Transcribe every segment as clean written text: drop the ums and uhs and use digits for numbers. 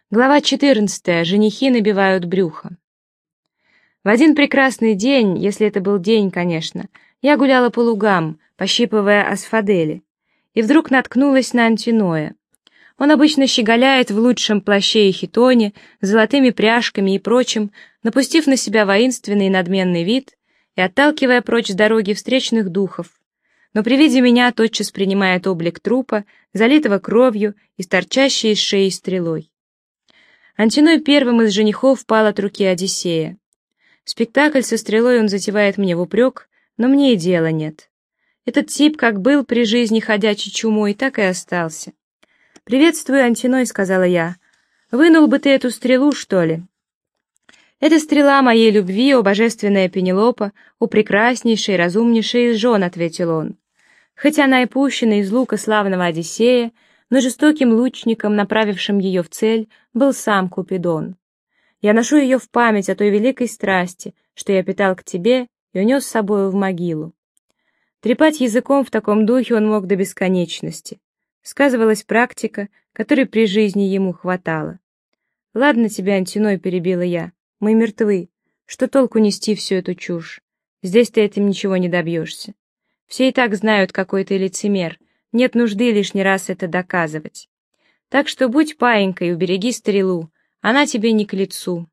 Глава 14. Женихи набивают брюхо. В один прекрасный день, если это был день, конечно, я гуляла по лугам, пощипывая асфадели, и вдруг наткнулась на Антиноя. Он обычно щеголяет в лучшем плаще и хитоне, с золотыми пряжками и прочим, напустив на себя воинственный и надменный вид и отталкивая прочь с дороги встречных духов, но при виде меня тотчас принимает облик трупа, залитого кровью и с торчащей из шеи стрелой. Антиной первым из женихов пал от руки Одиссея. Спектакль со стрелой он затевает мне в упрек, но мне и дела нет. Этот тип как был при жизни ходячей чумой, так и остался. «Приветствую, Антиной», — сказала я. «Вынул бы ты эту стрелу, что ли?» «Это стрела моей любви, о божественная Пенелопа, о прекраснейшей, разумнейшей из жен», — ответил он. «Хоть она и пущена из лука славного Одиссея, но жестоким лучником, направившим ее в цель, был сам Купидон. Я ношу ее в память о той великой страсти, что я питал к тебе и унес с собою в могилу». Трепать языком в таком духе он мог до бесконечности. Сказывалась практика, которой при жизни ему хватало. «Ладно тебе, Антиной», — перебила я, — «мы мертвы. Что толку нести всю эту чушь? Здесь ты этим ничего не добьешься. Все и так знают, какой ты лицемер. Нет нужды лишний раз это доказывать. Так что будь паинькой, убереги стрелу, она тебе не к лицу».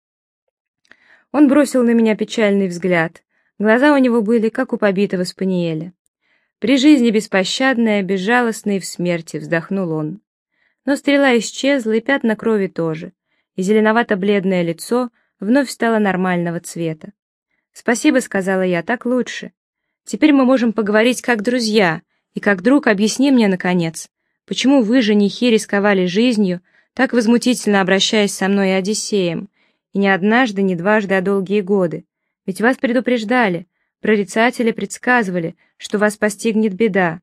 Он бросил на меня печальный взгляд. Глаза у него были, как у побитого спаниеля. «При жизни беспощадная, безжалостная и в смерти», — вздохнул он. Но стрела исчезла, и пятна крови тоже, и зеленовато-бледное лицо вновь стало нормального цвета. «Спасибо», — сказала я, — «так лучше. Теперь мы можем поговорить как друзья, и как друг объясни мне, наконец, почему вы, женихи, рисковали жизнью, так возмутительно обращаясь со мной и Одиссеем, и не однажды, не дважды, а долгие годы. Ведь вас предупреждали, прорицатели предсказывали, что вас постигнет беда.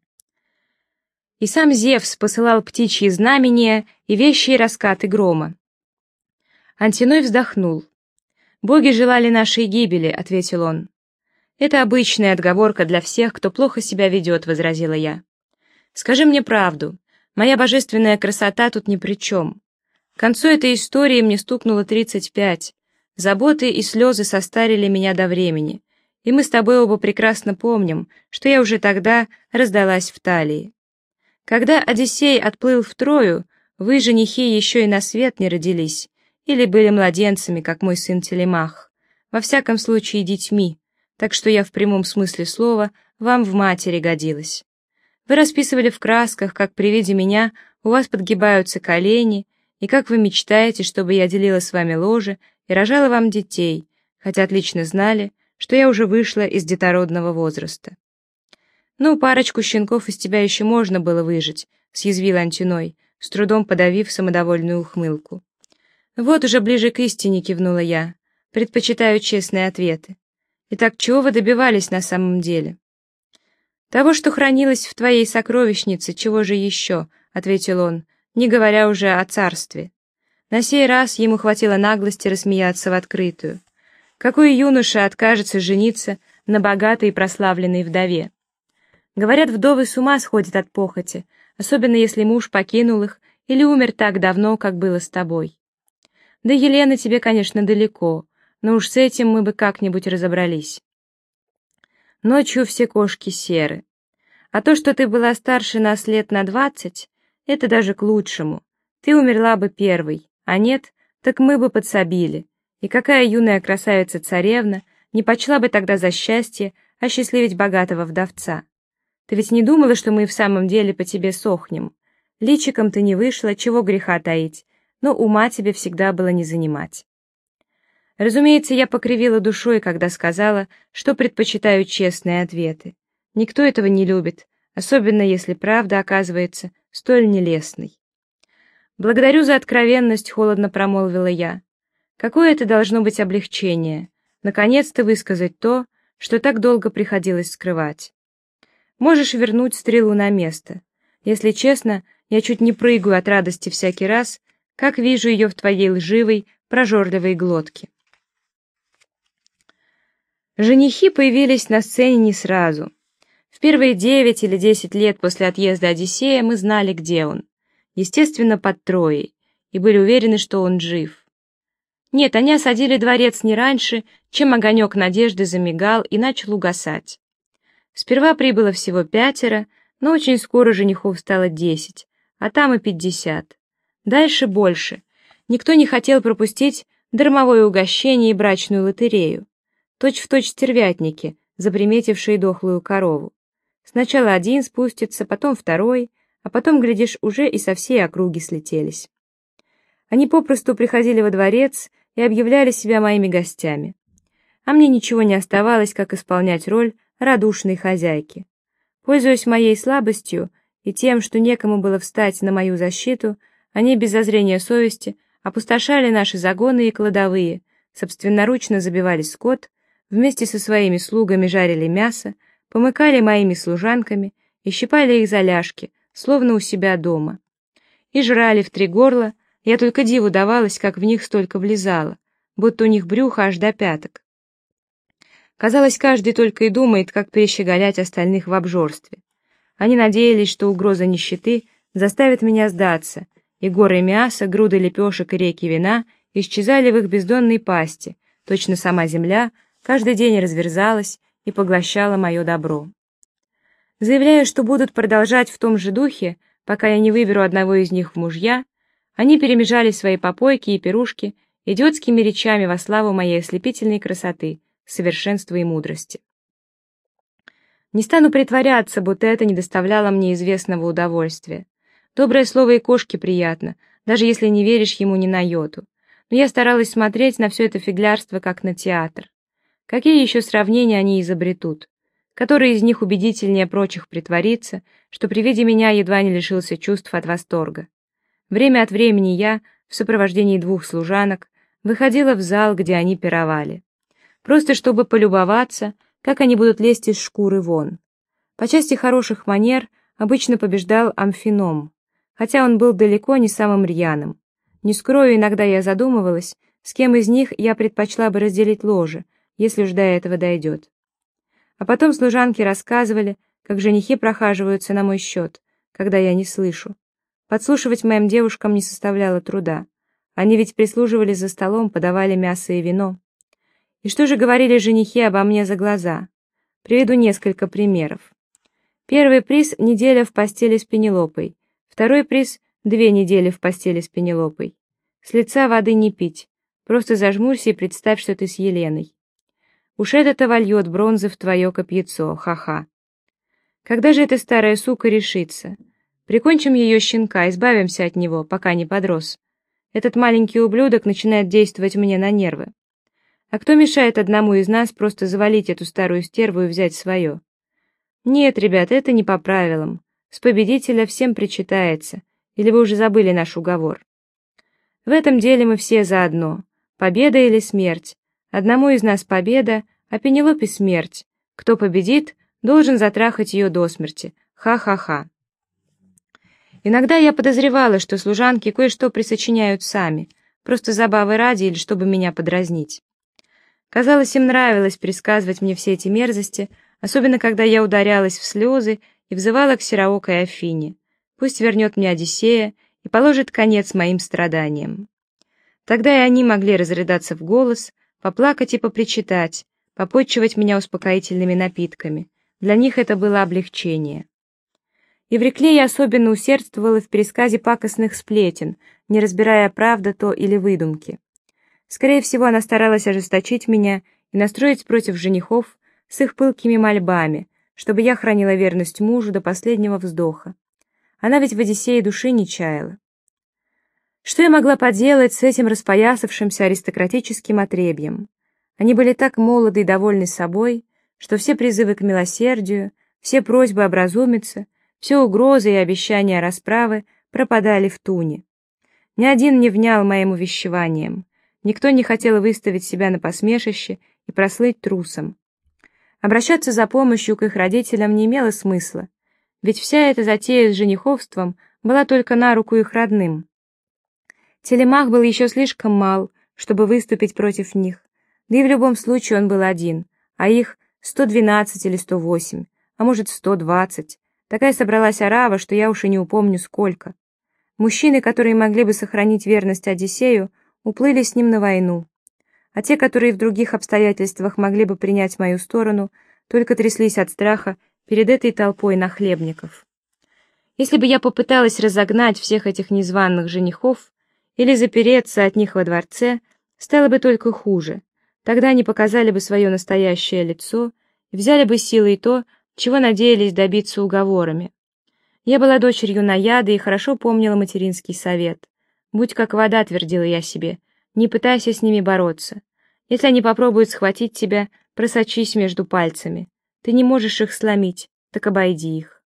И сам Зевс посылал птичьи знамения и вещие раскаты грома». Антиной вздохнул. «Боги желали нашей гибели», — ответил он. «Это обычная отговорка для всех, кто плохо себя ведет», — возразила я. «Скажи мне правду. Моя божественная красота тут ни при чем. К концу этой истории мне стукнуло 35. Заботы и слезы состарили меня до времени, и мы с тобой оба прекрасно помним, что я уже тогда раздалась в талии. Когда Одиссей отплыл в Трою, вы, женихи, еще и на свет не родились, или были младенцами, как мой сын Телемах, во всяком случае детьми, так что я в прямом смысле слова вам в матери годилась. Вы расписывали в красках, как при виде меня у вас подгибаются колени, и как вы мечтаете, чтобы я делила с вами ложе и рожала вам детей, хотя отлично знали, что я уже вышла из детородного возраста. «Ну, парочку щенков из тебя еще можно было выжить», — съязвил Антиной, с трудом подавив самодовольную ухмылку. «Вот уже ближе к истине», — кивнула я. «Предпочитаю честные ответы. Итак, чего вы добивались на самом деле?» «Того, что хранилось в твоей сокровищнице, чего же еще?» — ответил он, не говоря уже о царстве. На сей раз ему хватило наглости рассмеяться в открытую. Какой юноша откажется жениться на богатой и прославленной вдове? Говорят, вдовы с ума сходят от похоти, особенно если муж покинул их или умер так давно, как было с тобой. Да Елена тебе, конечно, далеко, но уж с этим мы бы как-нибудь разобрались. Ночью все кошки серы. А то, что ты была старше нас лет на 20, это даже к лучшему. Ты умерла бы первой, а нет, так мы бы подсобили. И какая юная красавица-царевна не почла бы тогда за счастье осчастливить богатого вдовца? Ты ведь не думала, что мы в самом деле по тебе сохнем? Личиком ты не вышла, чего греха таить, но ума тебе всегда было не занимать. Разумеется, я покривила душой, когда сказала, что предпочитаю честные ответы. Никто этого не любит, особенно если правда оказывается столь нелестной. «Благодарю за откровенность», — холодно промолвила я. «Какое это должно быть облегчение, наконец-то высказать то, что так долго приходилось скрывать. Можешь вернуть стрелу на место. Если честно, я чуть не прыгаю от радости всякий раз, как вижу ее в твоей лживой, прожорливой глотке». Женихи появились на сцене не сразу. В первые 9 или 10 лет после отъезда Одиссея мы знали, где он. Естественно, под Троей, и были уверены, что он жив. Нет, они осадили дворец не раньше, чем огонек надежды замигал и начал угасать. Сперва прибыло всего 5, но очень скоро женихов стало 10, а там и 50. Дальше больше. Никто не хотел пропустить дармовое угощение и брачную лотерею. Точь-в-точь стервятники, заприметившие дохлую корову. Сначала один спустится, потом второй, а потом, глядишь, уже и со всей округи слетелись. Они попросту приходили во дворец и объявляли себя моими гостями. А мне ничего не оставалось, как исполнять роль радушной хозяйки. Пользуясь моей слабостью и тем, что некому было встать на мою защиту, они без зазрения совести опустошали наши загоны и кладовые, собственноручно забивали скот, вместе со своими слугами жарили мясо, помыкали моими служанками и щипали их за ляжки, словно у себя дома. И жрали в 3 горла, я только диву давалась, как в них столько влезало, будто у них брюхо аж до пяток. Казалось, каждый только и думает, как перещеголять остальных в обжорстве. Они надеялись, что угроза нищеты заставит меня сдаться, и горы мяса, груды лепешек и реки вина исчезали в их бездонной пасти, точно сама земля каждый день разверзалась и поглощала мое добро. Заявляя, что будут продолжать в том же духе, пока я не выберу одного из них в мужья, они перемежали свои попойки и пирушки идиотскими речами во славу моей ослепительной красоты, совершенства и мудрости. Не стану притворяться, будто это не доставляло мне известного удовольствия. Доброе слово и кошке приятно, даже если не веришь ему ни на йоту. Но я старалась смотреть на все это фиглярство, как на театр. Какие еще сравнения они изобретут? Который из них убедительнее прочих притворится, что при виде меня едва не лишился чувств от восторга. Время от времени я, в сопровождении 2 служанок, выходила в зал, где они пировали. Просто чтобы полюбоваться, как они будут лезть из шкуры вон. По части хороших манер обычно побеждал Амфином, хотя он был далеко не самым рьяным. Не скрою, иногда я задумывалась, с кем из них я предпочла бы разделить ложе, если уж до этого дойдет. А потом служанки рассказывали, как женихи прохаживаются на мой счет, когда я не слышу. Подслушивать моим девушкам не составляло труда. Они ведь прислуживали за столом, подавали мясо и вино. И что же говорили женихи обо мне за глаза? Приведу несколько примеров. Первый приз — неделя в постели с Пенелопой. Второй приз — 2 недели в постели с Пенелопой. С лица воды не пить. Просто зажмурься и представь, что ты с Еленой. Уж это-то вольет бронзы в твое копьецо, ха-ха. Когда же эта старая сука решится? Прикончим ее щенка, избавимся от него, пока не подрос. Этот маленький ублюдок начинает действовать мне на нервы. А кто мешает одному из нас просто завалить эту старую стерву и взять свое? Нет, ребята, это не по правилам. С победителя всем причитается. Или вы уже забыли наш уговор? В этом деле мы все заодно. Победа или смерть? Одному из нас победа, а Пенелопе смерть. Кто победит, должен затрахать ее до смерти. Ха-ха-ха. Иногда я подозревала, что служанки кое-что присочиняют сами, просто забавы ради или чтобы меня подразнить. Казалось, им нравилось пересказывать мне все эти мерзости, особенно когда я ударялась в слезы и взывала к сероокой Афине. Пусть вернет мне Одиссея и положит конец моим страданиям. Тогда и они могли разрыдаться в голос, поплакать и попричитать, попотчевать меня успокоительными напитками. Для них это было облегчение. И в Рекле я особенно усердствовала в пересказе пакостных сплетен, не разбирая, правда то или выдумки. Скорее всего, она старалась ожесточить меня и настроить против женихов с их пылкими мольбами, чтобы я хранила верность мужу до последнего вздоха. Она ведь в Одиссее души не чаяла. Что я могла поделать с этим распоясавшимся аристократическим отребьем? Они были так молоды и довольны собой, что все призывы к милосердию, все просьбы образумиться, все угрозы и обещания расправы пропадали в туне. Ни один не внял моим увещеваниям, никто не хотел выставить себя на посмешище и прослыть трусом. Обращаться за помощью к их родителям не имело смысла, ведь вся эта затея с жениховством была только на руку их родным. Телемах был еще слишком мал, чтобы выступить против них, да и в любом случае он был один, а их 112 или 108, а может 120. Такая собралась орава, что я уж и не упомню сколько. Мужчины, которые могли бы сохранить верность Одиссею, уплыли с ним на войну, а те, которые в других обстоятельствах могли бы принять мою сторону, только тряслись от страха перед этой толпой нахлебников. Если бы я попыталась разогнать всех этих незваных женихов или запереться от них во дворце, стало бы только хуже. Тогда они показали бы свое настоящее лицо и взяли бы силой то, чего надеялись добиться уговорами. Я была дочерью наяда и хорошо помнила материнский совет. «Будь как вода», — твердила я себе, — «не пытайся с ними бороться. Если они попробуют схватить тебя, просочись между пальцами. Ты не можешь их сломить, так обойди их».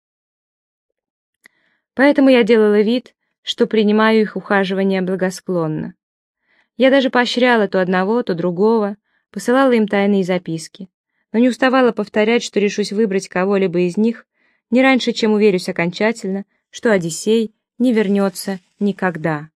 Поэтому я делала вид, что принимаю их ухаживание благосклонно. Я даже поощряла то одного, то другого, посылала им тайные записки, но не уставала повторять, что решусь выбрать кого-либо из них не раньше, чем уверюсь окончательно, что Одиссей не вернется никогда.